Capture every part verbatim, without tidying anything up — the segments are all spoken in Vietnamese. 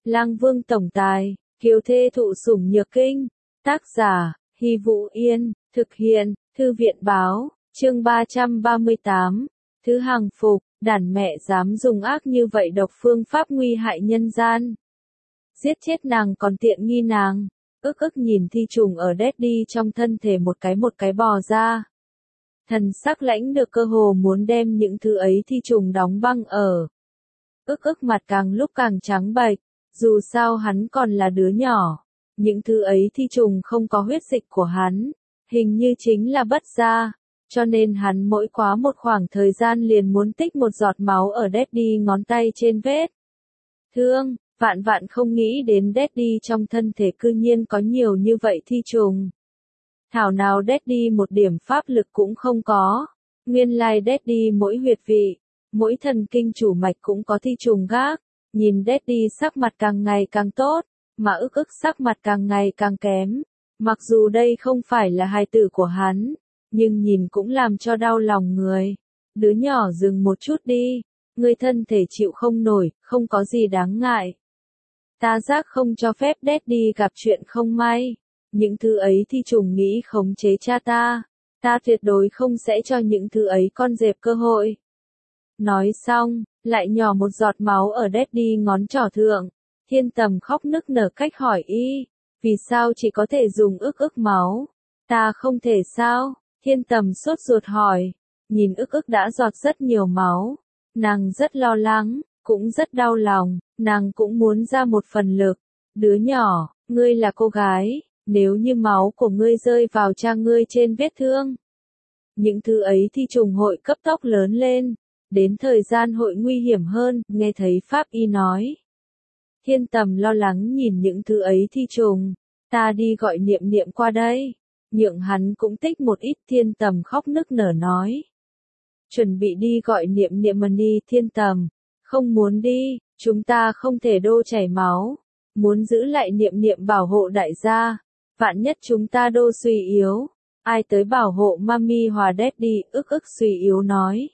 Lang Vương tổng tài, kiều thê thụ sủng nhược kinh. Tác giả, Hy Vũ Yên, thực hiện, Thư viện báo, chương ba trăm ba mươi tám. Thứ hàng phục, đàn mẹ dám dùng ác như vậy độc phương pháp nguy hại nhân gian. Giết chết nàng còn tiện nghi nàng. Ức ức nhìn thi trùng ở Daddy trong thân thể một cái một cái bò ra. Thần sắc lãnh được cơ hồ muốn đem những thứ ấy thi trùng đóng băng ở. Ức ức mặt càng lúc càng trắng bệch, dù sao hắn còn là đứa nhỏ. Những thứ ấy thi trùng không có huyết dịch của hắn, hình như chính là bất gia, cho nên hắn mỗi quá một khoảng thời gian liền muốn tích một giọt máu ở Daddy ngón tay trên vết thương. Vạn vạn không nghĩ đến Daddy trong thân thể cư nhiên có nhiều như vậy thi trùng. Thảo nào Daddy một điểm pháp lực cũng không có. Nguyên lai Daddy mỗi huyệt vị, mỗi thần kinh chủ mạch cũng có thi trùng gác. Nhìn Daddy sắc mặt càng ngày càng tốt, mà ức ức sắc mặt càng ngày càng kém. Mặc dù đây không phải là hài tử của hắn, nhưng nhìn cũng làm cho đau lòng người. Đứa nhỏ dừng một chút đi, người thân thể chịu không nổi, không có gì đáng ngại. Ta giác không cho phép Daddy gặp chuyện không may. Những thứ ấy thi trùng nghĩ khống chế cha ta. Ta tuyệt đối không sẽ cho những thứ ấy con dẹp cơ hội. Nói xong, lại nhỏ một giọt máu ở Daddy ngón trỏ thượng. Thiên Tầm khóc nức nở cách hỏi y, vì sao chỉ có thể dùng ức ức máu? Ta không thể sao? Thiên Tầm sốt ruột hỏi. Nhìn ức ức đã giọt rất nhiều máu. Nàng rất lo lắng, cũng rất đau lòng, nàng cũng muốn ra một phần lực. Đứa nhỏ, ngươi là cô gái, nếu như máu của ngươi rơi vào cha ngươi trên vết thương. Những thứ ấy thì trùng hội cấp tốc lớn lên, đến thời gian hội nguy hiểm hơn, nghe thấy Pháp Y nói. Thiên Tầm lo lắng nhìn những thứ ấy thi trùng, ta đi gọi Niệm Niệm qua đây, nhượng hắn cũng tích một ít. Thiên Tầm khóc nức nở nói. Chuẩn bị đi gọi Niệm Niệm mà đi. Thiên Tầm, không muốn đi, chúng ta không thể đô chảy máu, muốn giữ lại Niệm Niệm bảo hộ đại gia, vạn nhất chúng ta đô suy yếu, ai tới bảo hộ Mami hòa Daddy? Ức ức suy yếu nói.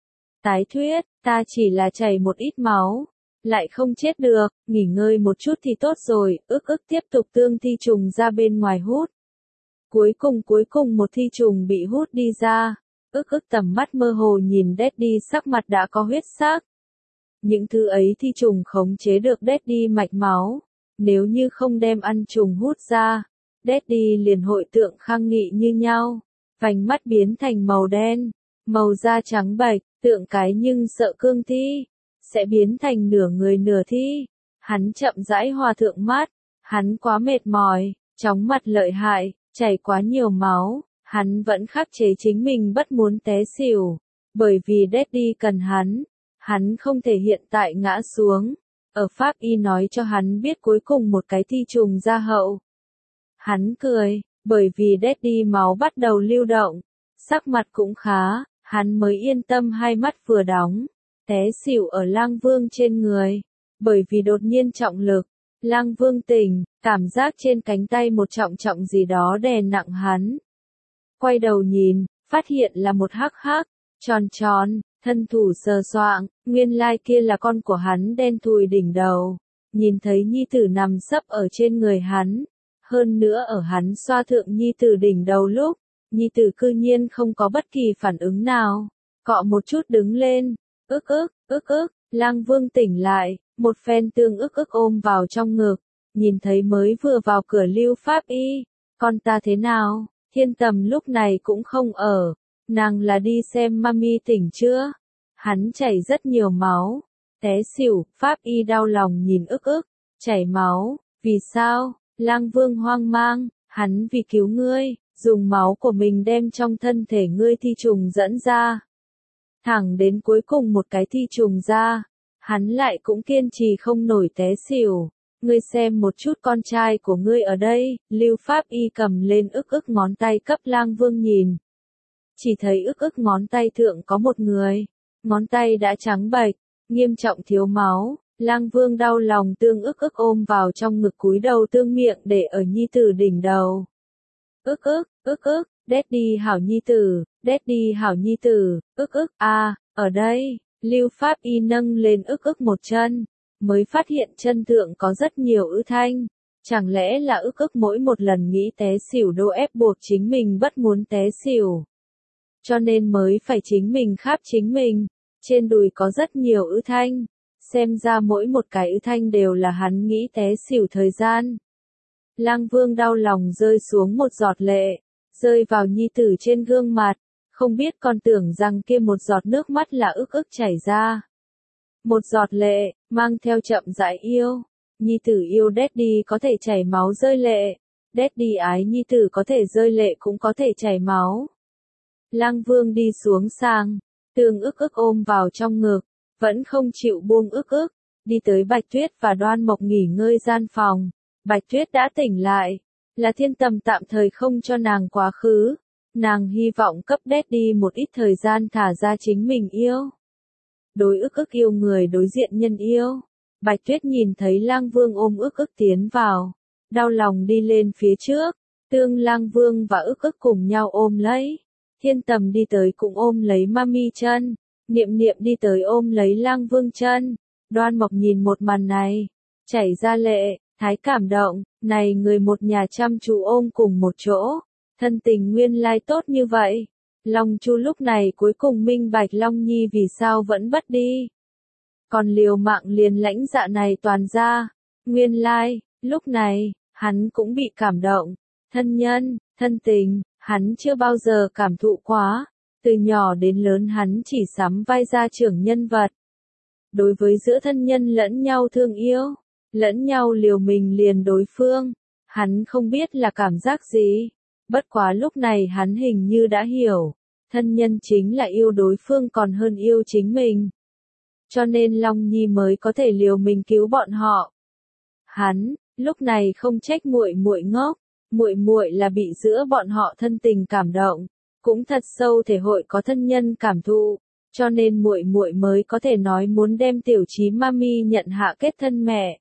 Tái thuyết, ta chỉ là chảy một ít máu, lại không chết được, nghỉ ngơi một chút thì tốt rồi. Ức ức tiếp tục tương thi trùng ra bên ngoài hút. Cuối cùng cuối cùng một thi trùng bị hút đi ra. Ức ức tầm mắt mơ hồ nhìn Daddy sắc mặt đã có huyết sắc. Những thứ ấy thi trùng khống chế được Daddy mạch máu. Nếu như không đem ăn trùng hút ra, Daddy liền hội tượng khang nghị như nhau. Vành mắt biến thành màu đen, màu da trắng bệch, tượng cái nhưng sợ cương thi, sẽ biến thành nửa người nửa thi. Hắn chậm rãi hòa thượng mắt, hắn quá mệt mỏi, chóng mặt lợi hại, chảy quá nhiều máu, hắn vẫn khắc chế chính mình bất muốn té xỉu, bởi vì Daddy cần hắn, hắn không thể hiện tại ngã xuống. Ở Pháp Y nói cho hắn biết cuối cùng một cái thi trùng ra hậu. Hắn cười, bởi vì Daddy máu bắt đầu lưu động, sắc mặt cũng khá, hắn mới yên tâm hai mắt vừa đóng, té xỉu ở Lang Vương trên người. Bởi vì đột nhiên trọng lực, Lang Vương tỉnh, cảm giác trên cánh tay một trọng trọng gì đó đè nặng hắn. Quay đầu nhìn, phát hiện là một hắc hắc, tròn tròn, thân thủ sờ soạng, nguyên lai kia là con của hắn đen thùi đỉnh đầu. Nhìn thấy nhi tử nằm sấp ở trên người hắn, hơn nữa ở hắn xoa thượng nhi tử đỉnh đầu lúc, nhi tử cư nhiên không có bất kỳ phản ứng nào, cọ một chút đứng lên. Ức ức, ức ức, Lang Vương tỉnh lại, một phen tương ức ức ôm vào trong ngực, nhìn thấy mới vừa vào cửa Lưu Pháp Y, con ta thế nào? Thiên Tầm lúc này cũng không ở, nàng là đi xem Mami tỉnh chưa? Hắn chảy rất nhiều máu, té xỉu. Pháp Y đau lòng nhìn ức ức, chảy máu, vì sao? Lang Vương hoang mang, hắn vì cứu ngươi, dùng máu của mình đem trong thân thể ngươi thi trùng dẫn ra. Thẳng đến cuối cùng một cái thi trùng ra, hắn lại cũng kiên trì không nổi té xỉu. Ngươi xem một chút con trai của ngươi ở đây. Lưu Pháp Y cầm lên ức ức ngón tay cấp Lang Vương nhìn. Chỉ thấy ức ức ngón tay thượng có một người, ngón tay đã trắng bệch, nghiêm trọng thiếu máu. Lang Vương đau lòng tương ức ức ôm vào trong ngực cúi đầu tương miệng để ở nhi tử đỉnh đầu. Ức ức, ức ức, Daddy hảo nhi tử, Daddy hảo nhi tử, ức ức, a, ở đây. Lưu Pháp Y nâng lên ức ức một chân, mới phát hiện chân thượng có rất nhiều ư thanh. Chẳng lẽ là ức ức mỗi một lần nghĩ té xỉu đô ép buộc chính mình bất muốn té xỉu. Cho nên mới phải chính mình kháp chính mình. Trên đùi có rất nhiều ư thanh. Xem ra mỗi một cái ư thanh đều là hắn nghĩ té xỉu thời gian. Lang Vương đau lòng rơi xuống một giọt lệ. Rơi vào nhi tử trên gương mặt. Không biết còn tưởng rằng kia một giọt nước mắt là ức ức chảy ra. Một giọt lệ, mang theo chậm rãi yêu. Nhi tử yêu Daddy có thể chảy máu rơi lệ. Daddy ái nhi tử có thể rơi lệ cũng có thể chảy máu. Lang Vương đi xuống sàng. Tương ức ức ôm vào trong ngực. Vẫn không chịu buông ức ức. Đi tới Bạch Tuyết và Đoan Mộc nghỉ ngơi gian phòng. Bạch Tuyết đã tỉnh lại. Là Thiên Tầm tạm thời không cho nàng quá khứ. Nàng hy vọng cấp Daddy một ít thời gian thả ra chính mình yêu. Đối ức ức yêu người đối diện nhân yêu. Bạch Tuyết nhìn thấy Lang Vương ôm ức ức tiến vào. Đau lòng đi lên phía trước. Tương Lang Vương và ức ức cùng nhau ôm lấy. Thiên Tầm đi tới cũng ôm lấy Mami chân. Niệm Niệm đi tới ôm lấy Lang Vương chân. Đoan Mộc nhìn một màn này. Chảy ra lệ, thái cảm động. Này người một nhà chăm chú ôm cùng một chỗ. Thân tình nguyên lai tốt như vậy. Long Chu lúc này cuối cùng minh bạch Long Nhi vì sao vẫn bất đi. Còn liều mạng liền lãnh dạ này toàn ra. Nguyên lai, lúc này, hắn cũng bị cảm động. Thân nhân, thân tình, hắn chưa bao giờ cảm thụ quá. Từ nhỏ đến lớn hắn chỉ sắm vai gia trưởng nhân vật. Đối với giữa thân nhân lẫn nhau thương yêu, lẫn nhau liều mình liền đối phương, hắn không biết là cảm giác gì. Bất quá lúc này hắn hình như đã hiểu, thân nhân chính là yêu đối phương còn hơn yêu chính mình. Cho nên Long Nhi mới có thể liều mình cứu bọn họ. Hắn, lúc này không trách muội muội ngốc, muội muội là bị giữa bọn họ thân tình cảm động, cũng thật sâu thể hội có thân nhân cảm thụ, cho nên muội muội mới có thể nói muốn đem Tiểu Chí Mami nhận hạ kết thân mẹ.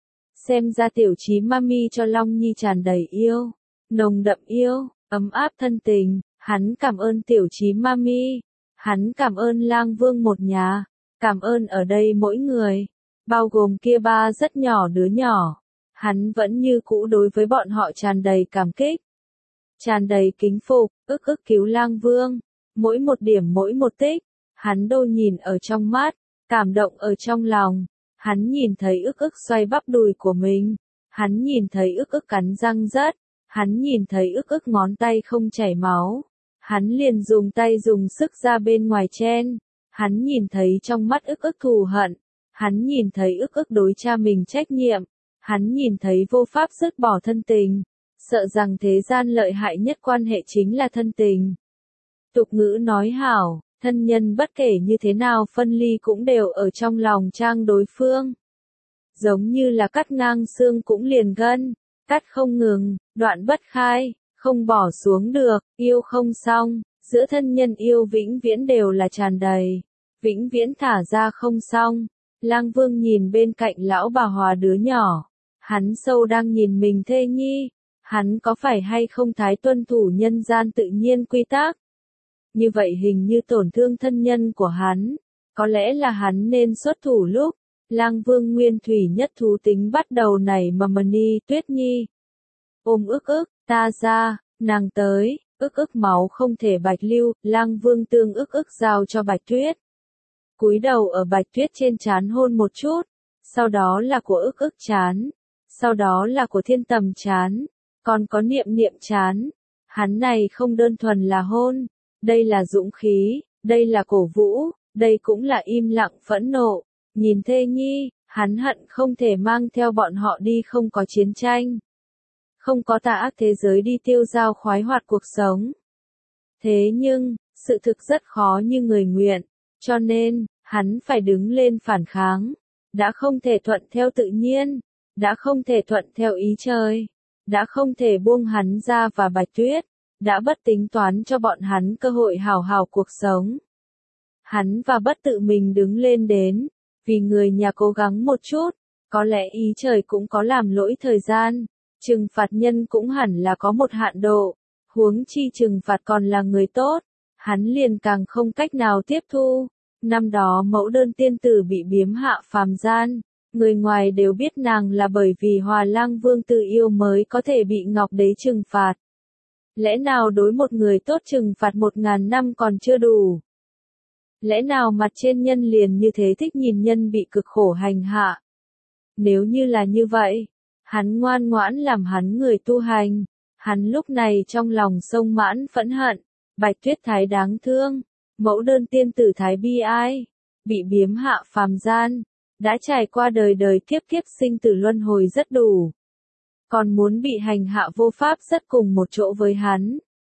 Xem ra Tiểu Chí Mami cho Long Nhi tràn đầy yêu, nồng đậm yêu, ấm áp thân tình, hắn cảm ơn Tiểu Chí Mami, hắn cảm ơn Lang Vương một nhà, cảm ơn ở đây mỗi người, bao gồm kia ba rất nhỏ đứa nhỏ, hắn vẫn như cũ đối với bọn họ tràn đầy cảm kích, tràn đầy kính phục, ức ức cứu Lang Vương, mỗi một điểm mỗi một tích, hắn đô nhìn ở trong mắt, cảm động ở trong lòng. Hắn nhìn thấy ức ức xoay bắp đùi của mình. Hắn nhìn thấy ức ức cắn răng rớt. Hắn nhìn thấy ức ức ngón tay không chảy máu. Hắn liền dùng tay dùng sức ra bên ngoài chen. Hắn nhìn thấy trong mắt ức ức thù hận. Hắn nhìn thấy ức ức đối cha mình trách nhiệm. Hắn nhìn thấy vô pháp dứt bỏ thân tình. Sợ rằng thế gian lợi hại nhất quan hệ chính là thân tình. Tục ngữ nói hảo. Thân nhân bất kể như thế nào phân ly cũng đều ở trong lòng trang đối phương. Giống như là cắt ngang xương cũng liền gân, cắt không ngừng, đoạn bất khai, không bỏ xuống được, yêu không xong, giữa thân nhân yêu vĩnh viễn đều là tràn đầy, vĩnh viễn thả ra không xong. Lang Vương nhìn bên cạnh lão bà Hòa đứa nhỏ, hắn sâu đang nhìn mình thê nhi, hắn có phải hay không thái tuân thủ nhân gian tự nhiên quy tắc? Như vậy hình như tổn thương thân nhân của hắn, có lẽ là hắn nên xuất thủ lúc, Lang Vương nguyên thủy nhất thú tính bắt đầu nảy mầm ni Tuyết Nhi. Ôm ức ức, ta ra, nàng tới, ức ức máu không thể bạch lưu, Lang Vương tương ức ức giao cho Bạch Tuyết. Cúi đầu ở Bạch Tuyết trên trán hôn một chút, sau đó là của ức ức trán, sau đó là của Thiên Tầm trán, còn có Niệm Niệm trán. Hắn này không đơn thuần là hôn. Đây là dũng khí, đây là cổ vũ, đây cũng là im lặng phẫn nộ. Nhìn thê nhi, hắn hận không thể mang theo bọn họ đi không có chiến tranh. Không có tà ác thế giới đi tiêu dao khoái hoạt cuộc sống. Thế nhưng, sự thực rất khó như người nguyện, cho nên, hắn phải đứng lên phản kháng. Đã không thể thuận theo tự nhiên, đã không thể thuận theo ý trời, đã không thể buông hắn ra và Bạch Tuyết. Đã bất tính toán cho bọn hắn cơ hội hào hào cuộc sống. Hắn và bất tự mình đứng lên đến, vì người nhà cố gắng một chút, có lẽ ý trời cũng có làm lỗi thời gian, trừng phạt nhân cũng hẳn là có một hạn độ, huống chi trừng phạt còn là người tốt, hắn liền càng không cách nào tiếp thu. Năm đó mẫu đơn tiên tử bị biếm hạ phàm gian, Người ngoài đều biết nàng là bởi vì Hòa Lang Vương tự yêu mới có thể bị Ngọc Đế trừng phạt. Lẽ nào đối một người tốt trừng phạt một ngàn năm còn chưa đủ? Lẽ nào mặt trên nhân liền như thế thích nhìn nhân bị cực khổ hành hạ? Nếu như là như vậy, hắn ngoan ngoãn làm hắn người tu hành, hắn lúc này trong lòng sông mãn phẫn hận, Bạch Tuyết Thái đáng thương, mẫu đơn tiên tử Thái bi ai, bị biếm hạ phàm gian, đã trải qua đời đời kiếp kiếp sinh tử luân hồi rất đủ. Còn muốn bị hành hạ vô pháp rất cùng một chỗ với hắn.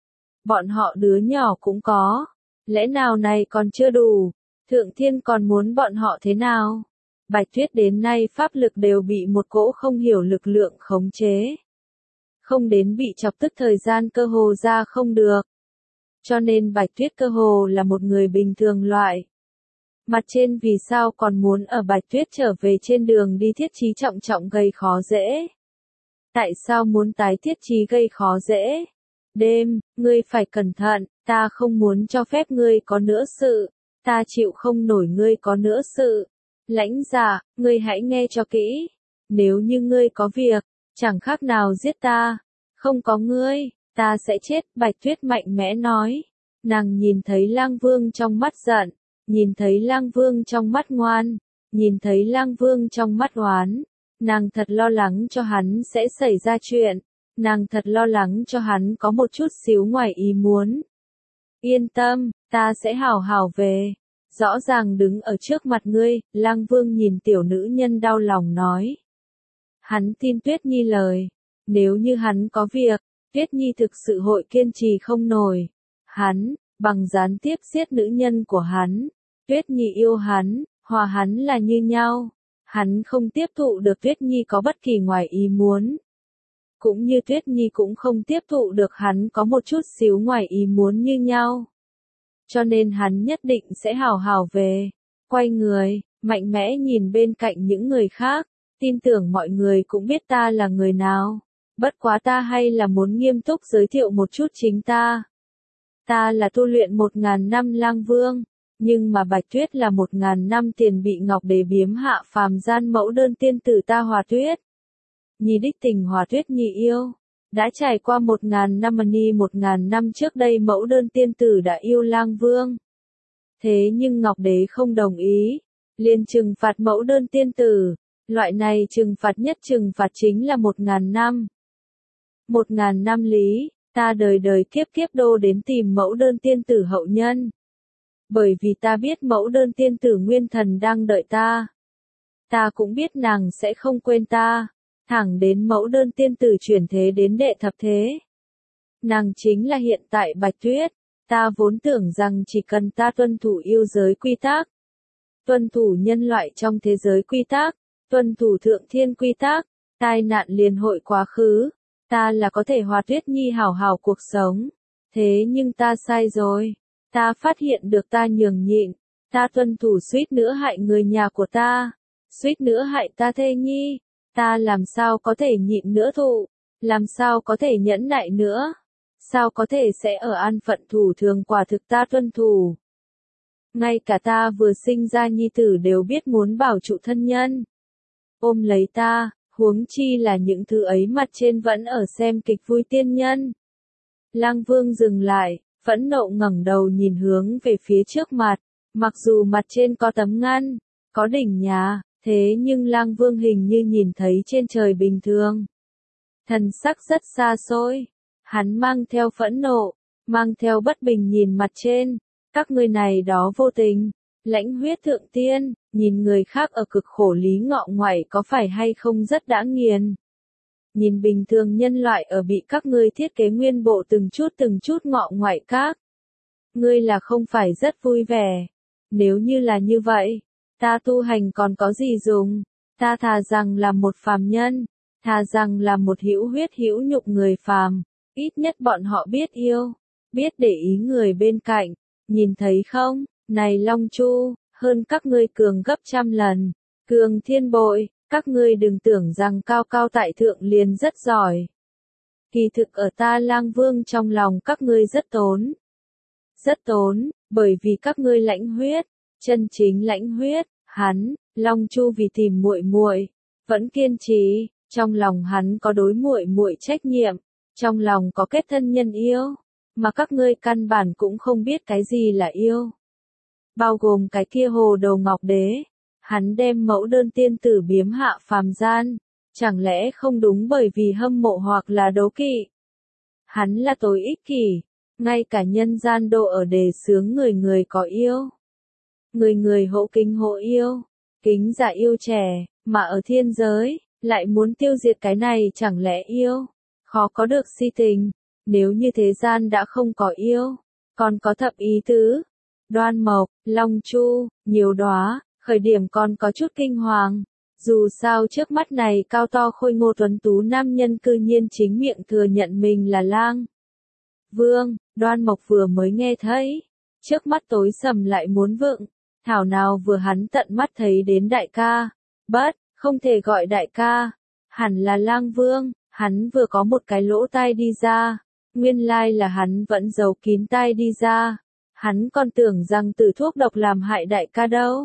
Bọn họ đứa nhỏ cũng có, lẽ nào này còn chưa đủ, Thượng Thiên còn muốn bọn họ thế nào? Bạch Tuyết đến nay pháp lực đều bị một cỗ không hiểu lực lượng khống chế. Không đến bị chọc tức thời gian cơ hồ ra không được. Cho nên Bạch Tuyết cơ hồ là một người bình thường loại. Mặt trên vì sao còn muốn ở Bạch Tuyết trở về trên đường đi thiết trí trọng trọng gây khó dễ? Tại sao muốn tái thiết trí gây khó dễ? Đêm, ngươi phải cẩn thận, ta không muốn cho phép ngươi có nữa sự, ta chịu không nổi ngươi có nữa sự. Lãnh Dạ, ngươi hãy nghe cho kỹ, nếu như ngươi có việc, chẳng khác nào giết ta, không có ngươi, ta sẽ chết, Bạch Tuyết mạnh mẽ nói. Nàng nhìn thấy Lang Vương trong mắt giận, nhìn thấy Lang Vương trong mắt ngoan, nhìn thấy Lang Vương trong mắt oán, nàng thật lo lắng cho hắn sẽ xảy ra chuyện, nàng thật lo lắng cho hắn có một chút xíu ngoài ý muốn. Yên tâm, ta sẽ hảo hảo về. Rõ ràng đứng ở trước mặt ngươi, Lang Vương nhìn tiểu nữ nhân đau lòng nói. Hắn tin Tuyết Nhi lời, nếu như hắn có việc, Tuyết Nhi thực sự hội kiên trì không nổi. Hắn, bằng gián tiếp giết nữ nhân của hắn, Tuyết Nhi yêu hắn, hòa hắn là như nhau. Hắn không tiếp thụ được Tuyết Nhi có bất kỳ ngoài ý muốn. Cũng như Tuyết Nhi cũng không tiếp thụ được hắn có một chút xíu ngoài ý muốn như nhau. Cho nên hắn nhất định sẽ hào hào về. Quay người, mạnh mẽ nhìn bên cạnh những người khác, tin tưởng mọi người cũng biết ta là người nào. Bất quá ta hay là muốn nghiêm túc giới thiệu một chút chính ta. Ta là tu luyện một ngàn năm Lang Vương, nhưng mà Bạch Tuyết là một ngàn năm tiền bị Ngọc Đế biếm hạ phàm gian mẫu đơn tiên tử ta Hòa Tuyết. Nhi đích tình Hòa Tuyết Nhi yêu. Đã trải qua một ngàn năm mà ni một ngàn năm trước đây mẫu đơn tiên tử đã yêu Lang Vương. Thế nhưng Ngọc Đế không đồng ý, liền trừng phạt mẫu đơn tiên tử. Loại này trừng phạt nhất trừng phạt chính là một ngàn năm. Một ngàn năm lý, ta đời đời kiếp kiếp đô đến tìm mẫu đơn tiên tử hậu nhân. Bởi vì ta biết mẫu đơn tiên tử nguyên thần đang đợi ta. Ta cũng biết nàng sẽ không quên ta. Thẳng đến mẫu đơn tiên tử chuyển thế đến đệ thập thế. Nàng chính là hiện tại Bạch Tuyết, ta vốn tưởng rằng chỉ cần ta tuân thủ yêu giới quy tắc, tuân thủ nhân loại trong thế giới quy tắc, tuân thủ thượng thiên quy tắc, tai nạn liền hội quá khứ, ta là có thể Hòa Tuyết Nhi hảo hảo cuộc sống. Thế nhưng ta sai rồi, ta phát hiện được ta nhường nhịn, ta tuân thủ suýt nữa hại người nhà của ta, suýt nữa hại ta thê nhi. Ta làm sao có thể nhịn nữa thụ, làm sao có thể nhẫn nại nữa, sao có thể sẽ ở an phận thủ thường quả thực ta tuân thủ. Ngay cả ta vừa sinh ra nhi tử đều biết muốn bảo trụ thân nhân. Ôm lấy ta, huống chi là những thứ ấy mặt trên vẫn ở xem kịch vui tiên nhân. Lang Vương dừng lại, phẫn nộ ngẩng đầu nhìn hướng về phía trước mặt, mặc dù mặt trên có tấm ngăn, có đỉnh nhà. Thế nhưng Lang Vương hình như nhìn thấy trên trời bình thường. Thần sắc rất xa xôi. Hắn mang theo phẫn nộ, mang theo bất bình nhìn mặt trên. Các ngươi này đó vô tình, lãnh huyết thượng tiên, nhìn người khác ở cực khổ lý ngọ ngoại có phải hay không rất đã nghiền. Nhìn bình thường nhân loại ở bị các ngươi thiết kế nguyên bộ từng chút từng chút ngọ ngoại các. Ngươi là không phải rất vui vẻ. Nếu như là như vậy, ta tu hành còn có gì dùng, ta thà rằng là một phàm nhân, thà rằng là một hữu huyết hữu nhục người phàm, ít nhất bọn họ biết yêu, biết để ý người bên cạnh, nhìn thấy không, này Long Chu, hơn các ngươi cường gấp trăm lần, cường thiên bội, các ngươi đừng tưởng rằng cao cao tại thượng liền rất giỏi. Kỳ thực ở ta Lang Vương trong lòng các ngươi rất tốn, rất tốn, bởi vì các ngươi lãnh huyết, chân chính lãnh huyết, Hắn, Long Chu vì tìm muội muội, vẫn kiên trì, trong lòng hắn có đối muội muội trách nhiệm, trong lòng có kết thân nhân yêu, mà các ngươi căn bản cũng không biết cái gì là yêu. Bao gồm cái kia hồ đầu ngọc đế, hắn đem mẫu đơn tiên tử biếm hạ phàm gian, chẳng lẽ không đúng bởi vì hâm mộ hoặc là đố kỵ? Hắn là tối ích kỷ, ngay cả nhân gian độ ở đề xướng người người có yêu. Người người hộ kính hộ yêu, kính giả yêu trẻ, mà ở thiên giới, lại muốn tiêu diệt cái này chẳng lẽ yêu, khó có được si tình, nếu như thế gian đã không có yêu, còn có thập ý tứ, Đoan Mộc, Long Chu, nhiều đóa, khởi điểm còn có chút kinh hoàng, dù sao trước mắt này cao to khôi ngô tuấn tú nam nhân cư nhiên chính miệng thừa nhận mình là lang vương. Đoan Mộc vừa mới nghe thấy, trước mắt tối sầm lại muốn vựng, thảo nào vừa hắn tận mắt thấy đến đại ca, bất, không thể gọi đại ca, hẳn là lang vương, hắn vừa có một cái lỗ tai đi ra, nguyên lai là hắn vẫn giấu kín tai đi ra, hắn còn tưởng rằng từ thuốc độc làm hại đại ca đâu.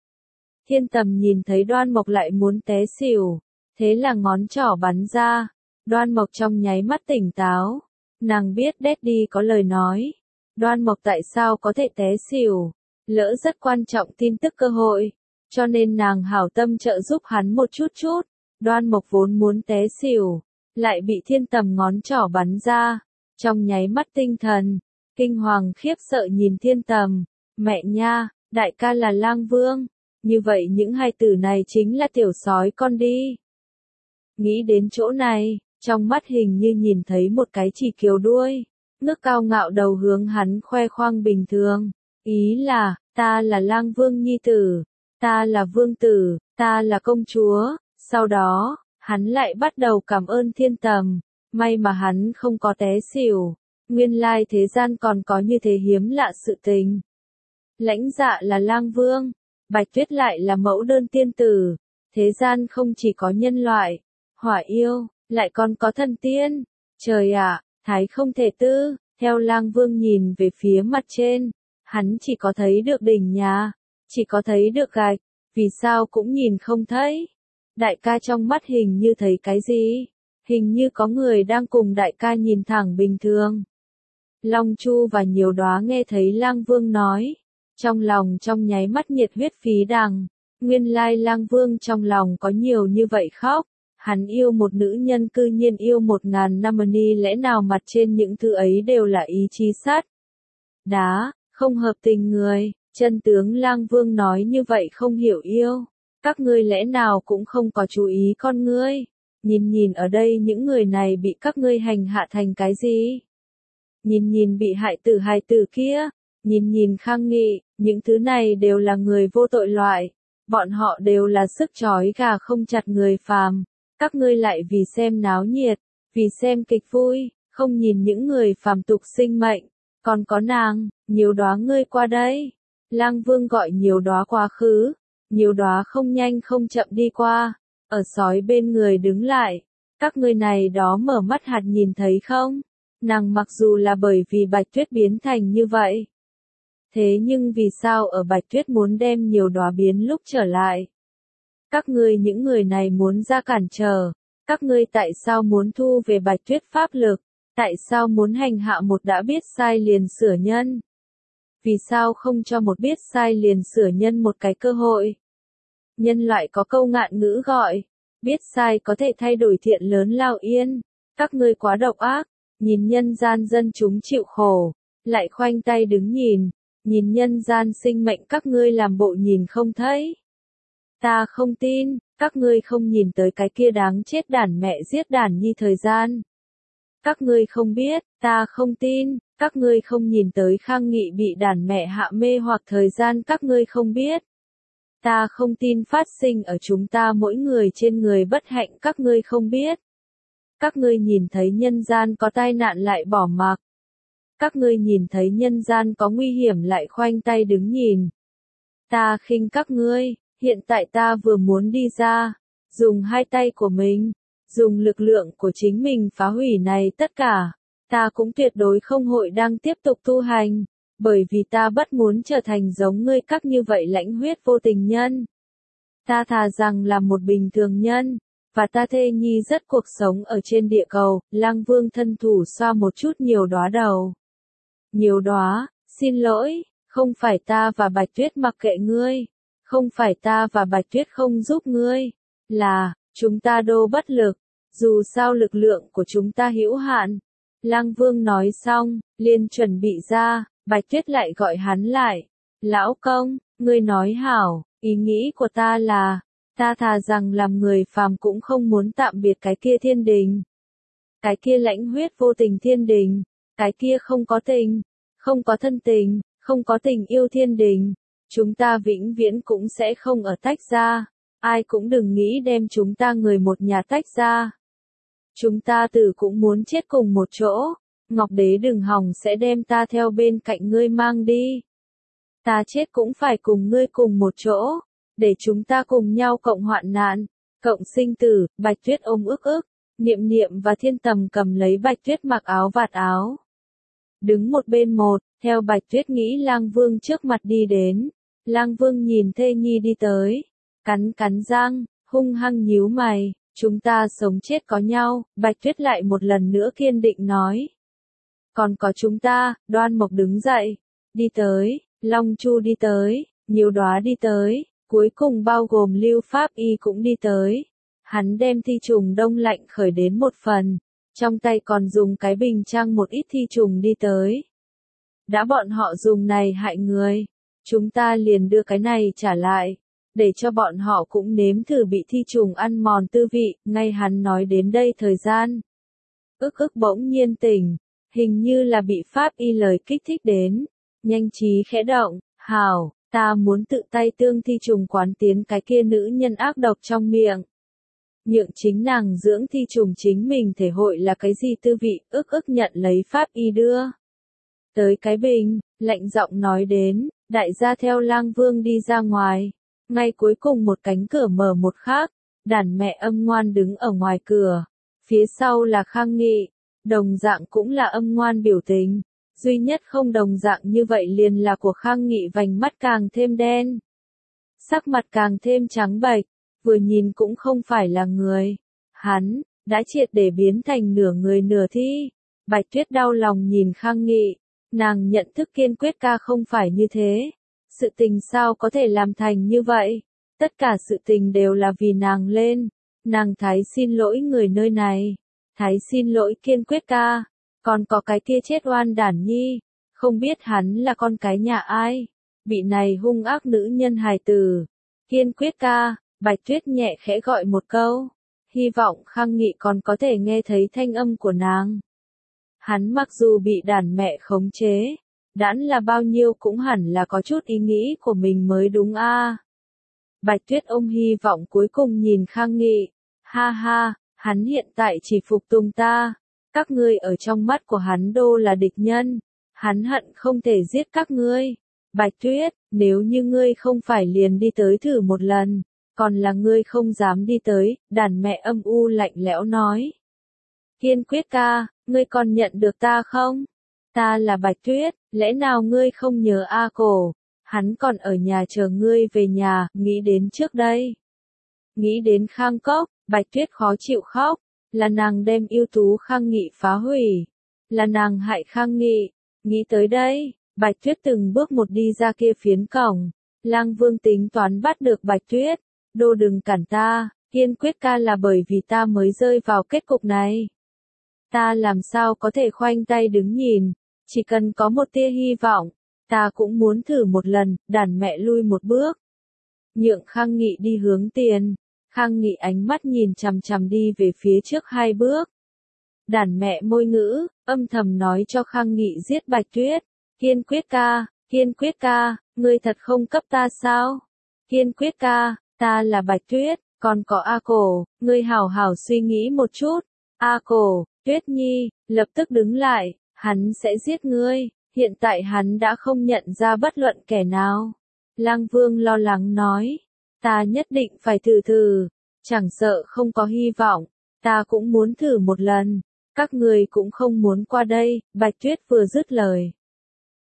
Thiên Tầm nhìn thấy Đoan Mộc lại muốn té xỉu, thế là ngón trỏ bắn ra, Đoan Mộc trong nháy mắt tỉnh táo, nàng biết Daddy có lời nói, Đoan Mộc tại sao có thể té xỉu, lỡ rất quan trọng tin tức cơ hội, cho nên nàng hảo tâm trợ giúp hắn một chút chút, Đoan Mộc vốn muốn té xỉu, lại bị Thiên Tầm ngón trỏ bắn ra, trong nháy mắt tinh thần, kinh hoàng khiếp sợ nhìn Thiên Tầm, mẹ nha, đại ca là lang vương, như vậy những hai tử này chính là tiểu sói con đi. Nghĩ đến chỗ này, trong mắt hình như nhìn thấy một cái chỉ kiều đuôi, ngước cao ngạo đầu hướng hắn khoe khoang bình thường, ý là, ta là lang vương nhi tử, ta là vương tử, ta là công chúa, sau đó, hắn lại bắt đầu cảm ơn Thiên Tầm, may mà hắn không có té xỉu, nguyên lai thế gian còn có như thế hiếm lạ sự tình. Lãnh Dạ là lang vương, Bạch Tuyết lại là mẫu đơn tiên tử, thế gian không chỉ có nhân loại, hỏa yêu, lại còn có thần tiên, trời ạ, thái không thể tư, theo lang vương nhìn về phía mặt trên, hắn chỉ có thấy được đỉnh nhà, chỉ có thấy được gạch, vì sao cũng nhìn không thấy. Đại ca trong mắt hình như thấy cái gì, hình như có người đang cùng đại ca nhìn thẳng bình thường. Long Chu và nhiều đóa nghe thấy lang vương nói, trong lòng trong nháy mắt nhiệt huyết phí đằng, nguyên lai lang vương trong lòng có nhiều như vậy khóc, hắn yêu một nữ nhân cư nhiên yêu một ngàn năm ni, lẽ nào mặt trên những thứ ấy đều là ý chí sắt đá, không hợp tình người, chân tướng lang vương nói như vậy không hiểu yêu, các ngươi lẽ nào cũng không có chú ý con ngươi, nhìn nhìn ở đây những người này bị các ngươi hành hạ thành cái gì, nhìn nhìn bị hại tử hài tử kia, nhìn nhìn Khang Nghị, những thứ này đều là người vô tội loại, bọn họ đều là sức trói gà không chặt người phàm, các ngươi lại vì xem náo nhiệt, vì xem kịch vui, không nhìn những người phàm tục sinh mệnh, còn có nàng, nhiều đóa ngươi qua đây. Lang Vương gọi nhiều đóa quá khứ, nhiều đóa không nhanh không chậm đi qua, ở sói bên người đứng lại, các ngươi này đó mở mắt hạt nhìn thấy không? Nàng mặc dù là bởi vì Bạch Tuyết biến thành như vậy. Thế nhưng vì sao ở Bạch Tuyết muốn đem nhiều đóa biến lúc trở lại? Các ngươi những người này muốn ra cản trở, các ngươi tại sao muốn thu về Bạch Tuyết pháp lực? Tại sao muốn hành hạ một đã biết sai liền sửa nhân? Vì sao không cho một biết sai liền sửa nhân một cái cơ hội? Nhân loại có câu ngạn ngữ gọi, biết sai có thể thay đổi thiện lớn lao yên, các ngươi quá độc ác, nhìn nhân gian dân chúng chịu khổ, lại khoanh tay đứng nhìn, nhìn nhân gian sinh mệnh các ngươi làm bộ nhìn không thấy. Ta không tin, các ngươi không nhìn tới cái kia đáng chết đản mẹ giết đản nhi thời gian. Các ngươi không biết, ta không tin, các ngươi không nhìn tới Khang Nghị bị đản mẹ hạ mê hoặc thời gian các ngươi không biết. Ta không tin phát sinh ở chúng ta mỗi người trên người bất hạnh các ngươi không biết. Các ngươi nhìn thấy nhân gian có tai nạn lại bỏ mặc. Các ngươi nhìn thấy nhân gian có nguy hiểm lại khoanh tay đứng nhìn. Ta khinh các ngươi, hiện tại ta vừa muốn đi ra, dùng hai tay của mình, dùng lực lượng của chính mình phá hủy này tất cả. Ta cũng tuyệt đối không hội đang tiếp tục tu hành. Bởi vì ta bất muốn trở thành giống ngươi các như vậy lãnh huyết vô tình nhân. Ta thà rằng là một bình thường nhân, và ta thê nhi rất cuộc sống ở trên địa cầu. Lăng Vương thân thủ xoa một chút nhiều đóa đầu. Nhiều đóa, xin lỗi, không phải ta và Bạch Tuyết mặc kệ ngươi, không phải ta và Bạch Tuyết không giúp ngươi, là, chúng ta đô bất lực, dù sao lực lượng của chúng ta hữu hạn. Lăng Vương nói xong, liền chuẩn bị ra, Bạch Tuyết lại gọi hắn lại. Lão công, ngươi nói hảo, ý nghĩ của ta là, ta thà rằng làm người phàm cũng không muốn tạm biệt cái kia thiên đình. Cái kia lãnh huyết vô tình thiên đình, cái kia không có tình, không có thân tình, không có tình yêu thiên đình. Chúng ta vĩnh viễn cũng sẽ không ở tách ra, ai cũng đừng nghĩ đem chúng ta người một nhà tách ra. Chúng ta tử cũng muốn chết cùng một chỗ, Ngọc Đế đừng hòng sẽ đem ta theo bên cạnh ngươi mang đi. Ta chết cũng phải cùng ngươi cùng một chỗ, để chúng ta cùng nhau cộng hoạn nạn, cộng sinh tử. Bạch Tuyết ôm ức ức, Niệm Niệm và Thiên Tầm cầm lấy Bạch Tuyết mặc áo vạt áo. Đứng một bên một, theo Bạch Tuyết nghĩ Lang Vương trước mặt đi đến. Lang Vương nhìn thê nhi đi tới, cắn cắn răng, hung hăng nhíu mày, chúng ta sống chết có nhau. Bạch Tuyết lại một lần nữa kiên định nói. Còn có chúng ta. Đoan Mộc đứng dậy, đi tới, Long Chu đi tới, Nhiều Đóa đi tới, cuối cùng bao gồm Lưu Pháp Y cũng đi tới. Hắn đem thi trùng đông lạnh khởi đến một phần, trong tay còn dùng cái bình trang một ít thi trùng đi tới. Đã bọn họ dùng này hại người, chúng ta liền đưa cái này trả lại, để cho bọn họ cũng nếm thử bị thi trùng ăn mòn tư vị. Ngay hắn nói đến đây thời gian, ức ức bỗng nhiên tỉnh, hình như là bị Pháp Y lời kích thích đến, nhanh trí khẽ động, hảo, ta muốn tự tay tương thi trùng quán tiến cái kia nữ nhân ác độc trong miệng. Nhượng chính nàng dưỡng thi trùng chính mình thể hội là cái gì tư vị. Ức ức nhận lấy Pháp Y đưa tới cái bình, lạnh giọng nói đến. Đại gia theo Lang Vương đi ra ngoài, ngay cuối cùng một cánh cửa mở một khác, đàn mẹ âm ngoan đứng ở ngoài cửa, phía sau là Khang Nghị, đồng dạng cũng là âm ngoan biểu tình, duy nhất không đồng dạng như vậy liền là của Khang Nghị vành mắt càng thêm đen, sắc mặt càng thêm trắng bệch, vừa nhìn cũng không phải là người, hắn đã triệt để biến thành nửa người nửa thi. Bạch Tuyết đau lòng nhìn Khang Nghị. Nàng nhận thức kiên quyết ca không phải như thế. Sự tình sao có thể làm thành như vậy? Tất cả sự tình đều là vì nàng lên. Nàng thái xin lỗi người nơi này. Thái xin lỗi kiên quyết ca. Còn có cái kia chết oan đản nhi. Không biết hắn là con cái nhà ai. Bị này hung ác nữ nhân hài tử. Kiên quyết ca. Bạch Tuyết nhẹ khẽ gọi một câu. Hy vọng Khang Nghị còn có thể nghe thấy thanh âm của nàng. Hắn mặc dù bị đàn mẹ khống chế, đãn là bao nhiêu cũng hẳn là có chút ý nghĩ của mình mới đúng a. À. Bạch Tuyết ôm hy vọng cuối cùng nhìn Khang Nghị, ha ha, hắn hiện tại chỉ phục tùng ta, các ngươi ở trong mắt của hắn đô là địch nhân, hắn hận không thể giết các ngươi. Bạch Tuyết, nếu như ngươi không phải liền đi tới thử một lần, còn là ngươi không dám đi tới. Đàn mẹ âm u lạnh lẽo nói. Kiên quyết ca, ngươi còn nhận được ta không? Ta là Bạch Tuyết, lẽ nào ngươi không nhớ A Cổ? Hắn còn ở nhà chờ ngươi về nhà. Nghĩ đến trước đây, nghĩ đến Khang Cốc, Bạch Tuyết khó chịu khóc, là nàng đem ưu tú Khang Nghị phá hủy, là nàng hại Khang Nghị. Nghĩ tới đây, Bạch Tuyết từng bước một đi ra kia phiến cổng. Lang Vương tính toán bắt được Bạch Tuyết, đô đừng cản ta, kiên quyết ca là bởi vì ta mới rơi vào kết cục này. Ta làm sao có thể khoanh tay đứng nhìn, chỉ cần có một tia hy vọng, ta cũng muốn thử một lần. Đàn mẹ lui một bước, nhượng Khang Nghị đi hướng tiền. Khang Nghị ánh mắt nhìn chằm chằm đi về phía trước hai bước. Đàn mẹ môi ngữ, âm thầm nói cho Khang Nghị giết Bạch Tuyết. Kiên quyết ca, kiên quyết ca, ngươi thật không cấp ta sao? Kiên quyết ca, ta là Bạch Tuyết, còn có A Cổ, ngươi hảo hảo suy nghĩ một chút. A Cổ, Tuyết Nhi, lập tức đứng lại, hắn sẽ giết ngươi. Hiện tại hắn đã không nhận ra bất luận kẻ nào. Lang Vương lo lắng nói, ta nhất định phải thử thử, chẳng sợ không có hy vọng, ta cũng muốn thử một lần. Các người cũng không muốn qua đây. Bạch Tuyết vừa dứt lời,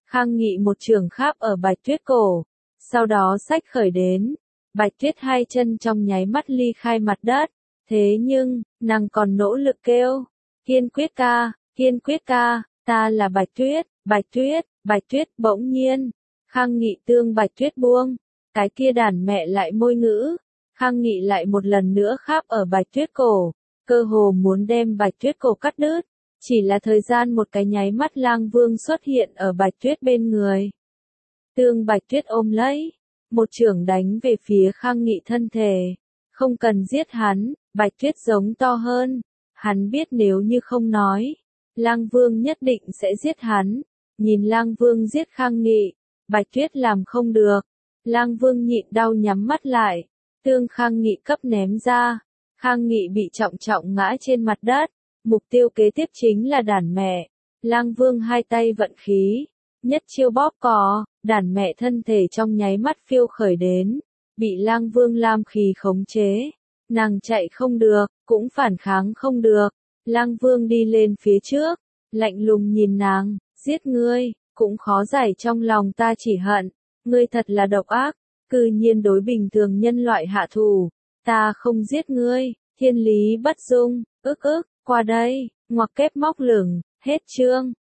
Khang Nghị một trường kháp ở Bạch Tuyết cổ, sau đó xách khởi đến. Bạch Tuyết hai chân trong nháy mắt ly khai mặt đất, thế nhưng, nàng còn nỗ lực kêu, Kiên Quyết ca, Kiên Quyết ca, ta là Bạch Tuyết, Bạch Tuyết, Bạch Tuyết. Bỗng nhiên, Khang Nghị tương Bạch Tuyết buông, cái kia đàn mẹ lại môi ngữ, Khang Nghị lại một lần nữa kháp ở Bạch Tuyết cổ, cơ hồ muốn đem Bạch Tuyết cổ cắt đứt, chỉ là thời gian một cái nháy mắt Lang Vương xuất hiện ở Bạch Tuyết bên người. Tương Bạch Tuyết ôm lấy, một chưởng đánh về phía Khang Nghị thân thể, không cần giết hắn, Bạch Tuyết giống to hơn, hắn biết nếu như không nói, Lang Vương nhất định sẽ giết hắn, nhìn Lang Vương giết Khang Nghị, Bạch Tuyết làm không được, Lang Vương nhịn đau nhắm mắt lại, tương Khang Nghị cấp ném ra, Khang Nghị bị trọng trọng ngã trên mặt đất, mục tiêu kế tiếp chính là đàn mẹ, Lang Vương hai tay vận khí, nhất chiêu bóp cò, đàn mẹ thân thể trong nháy mắt phiêu khởi đến, bị Lang Vương lam khí khống chế, nàng chạy không được, cũng phản kháng không được, Lang Vương đi lên phía trước, lạnh lùng nhìn nàng, giết ngươi, cũng khó giải trong lòng ta chỉ hận, ngươi thật là độc ác, cư nhiên đối bình thường nhân loại hạ thủ, ta không giết ngươi, thiên lý bất dung, ức ức, qua đây, ngoặc kép móc lửng, hết chương.